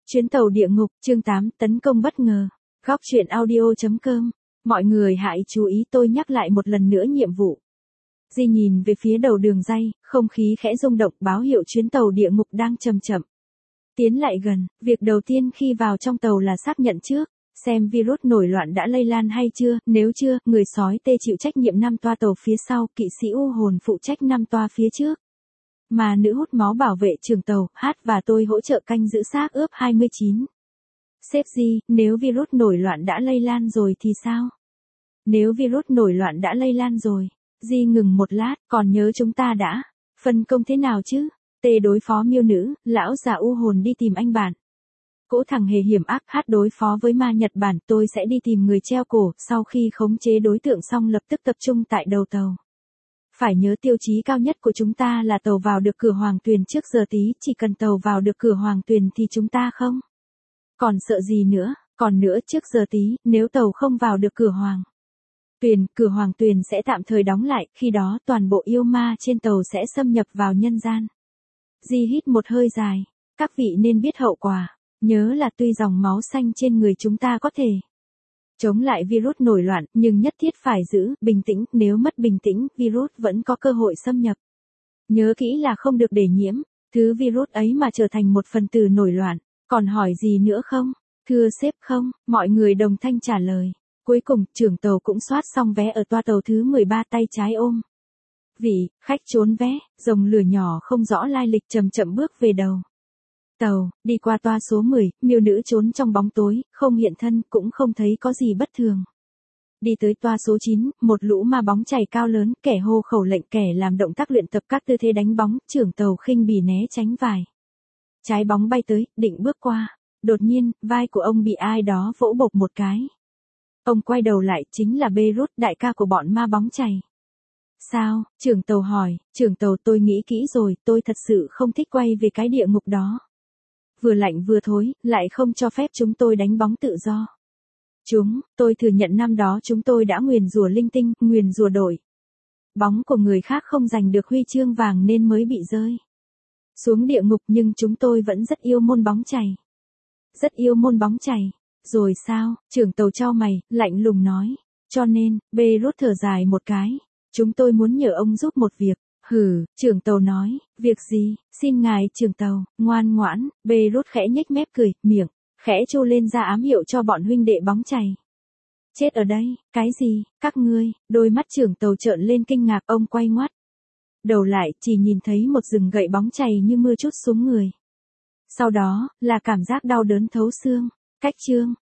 Chuyến tàu địa ngục, chương 8, tấn công bất ngờ. Góc truyện audio.com. Mọi người hãy chú ý, tôi nhắc lại một lần nữa nhiệm vụ. Di nhìn về phía đầu đường ray, không khí khẽ rung động, báo hiệu chuyến tàu địa ngục đang chậm chậm tiến lại gần. Việc đầu tiên khi vào trong tàu là xác nhận trước, xem virus nổi loạn đã lây lan hay chưa. Nếu chưa, người sói tê chịu trách nhiệm 5 toa tàu phía sau, kỵ sĩ u hồn phụ trách 5 toa phía trước. Mà nữ hút máu bảo vệ trường tàu, Hát và tôi hỗ trợ canh giữ xác ướp 29. Sếp Di, nếu virus nổi loạn đã lây lan rồi thì sao? Nếu virus nổi loạn đã lây lan rồi, Di ngừng một lát, còn nhớ chúng ta đã phân công thế nào chứ? Tê đối phó miêu nữ, lão già u hồn đi tìm anh bạn. Cỗ thằng hề hiểm ác. Hát đối phó với ma Nhật Bản, tôi sẽ đi tìm người treo cổ. Sau khi khống chế đối tượng xong lập tức tập trung tại đầu tàu. Phải nhớ tiêu chí cao nhất của chúng ta là tàu vào được cửa Hoàng Tuyền trước giờ tí, chỉ cần tàu vào được cửa Hoàng Tuyền thì chúng ta không còn sợ gì nữa. Còn nữa, trước giờ tí, nếu tàu không vào được cửa Hoàng Tuyền sẽ tạm thời đóng lại, khi đó toàn bộ yêu ma trên tàu sẽ xâm nhập vào nhân gian. Di hít một hơi dài, các vị nên biết hậu quả, nhớ là tuy dòng máu xanh trên người chúng ta có thể chống lại virus nổi loạn, nhưng nhất thiết phải giữ bình tĩnh, nếu mất bình tĩnh, virus vẫn có cơ hội xâm nhập. Nhớ kỹ là không được để nhiễm thứ virus ấy mà trở thành một phần tử nổi loạn. Còn hỏi gì nữa không? Thưa sếp không, mọi người đồng thanh trả lời. Cuối cùng, trưởng tàu cũng soát xong vé ở toa tàu thứ 13, tay trái ôm vị khách trốn vé. Rồng lửa nhỏ không rõ lai lịch chậm chậm bước về đầu tàu, đi qua toa số 10, miêu nữ trốn trong bóng tối, không hiện thân, cũng không thấy có gì bất thường. Đi tới toa số 9, một lũ ma bóng chày cao lớn, kẻ hô khẩu lệnh, kẻ làm động tác luyện tập các tư thế đánh bóng. Trưởng tàu khinh bỉ né tránh vài trái bóng bay tới, định bước qua. Đột nhiên, vai của ông bị ai đó vỗ bộp một cái. Ông quay đầu lại, chính là Beirut, đại ca của bọn ma bóng chày. Sao? Trưởng tàu hỏi. Trưởng tàu, tôi nghĩ kỹ rồi, tôi thật sự không thích quay về cái địa ngục đó. Vừa lạnh vừa thối, lại không cho phép chúng tôi đánh bóng tự do. Tôi thừa nhận năm đó chúng tôi đã nguyền rủa linh tinh, nguyền rủa đổi bóng của người khác không giành được huy chương vàng nên mới bị rơi xuống địa ngục, nhưng chúng tôi vẫn rất yêu môn bóng chày. Rất yêu môn bóng chày. Rồi sao? Trưởng tàu chau mày, lạnh lùng nói. Cho nên, Beirut thở dài một cái. Chúng tôi muốn nhờ ông giúp một việc. Hừ, trưởng tàu nói. Việc gì? Xin ngài trưởng tàu, ngoan ngoãn. Beirut khẽ nhếch mép cười, miệng khẽ trô lên ra ám hiệu cho bọn huynh đệ bóng chày. Chết ở đây, cái gì? Các ngươi? Đôi mắt trưởng tàu trợn lên kinh ngạc, ông quay ngoắt đầu lại, chỉ nhìn thấy một rừng gậy bóng chày như mưa trút xuống người. Sau đó, là cảm giác đau đớn thấu xương. Cách chương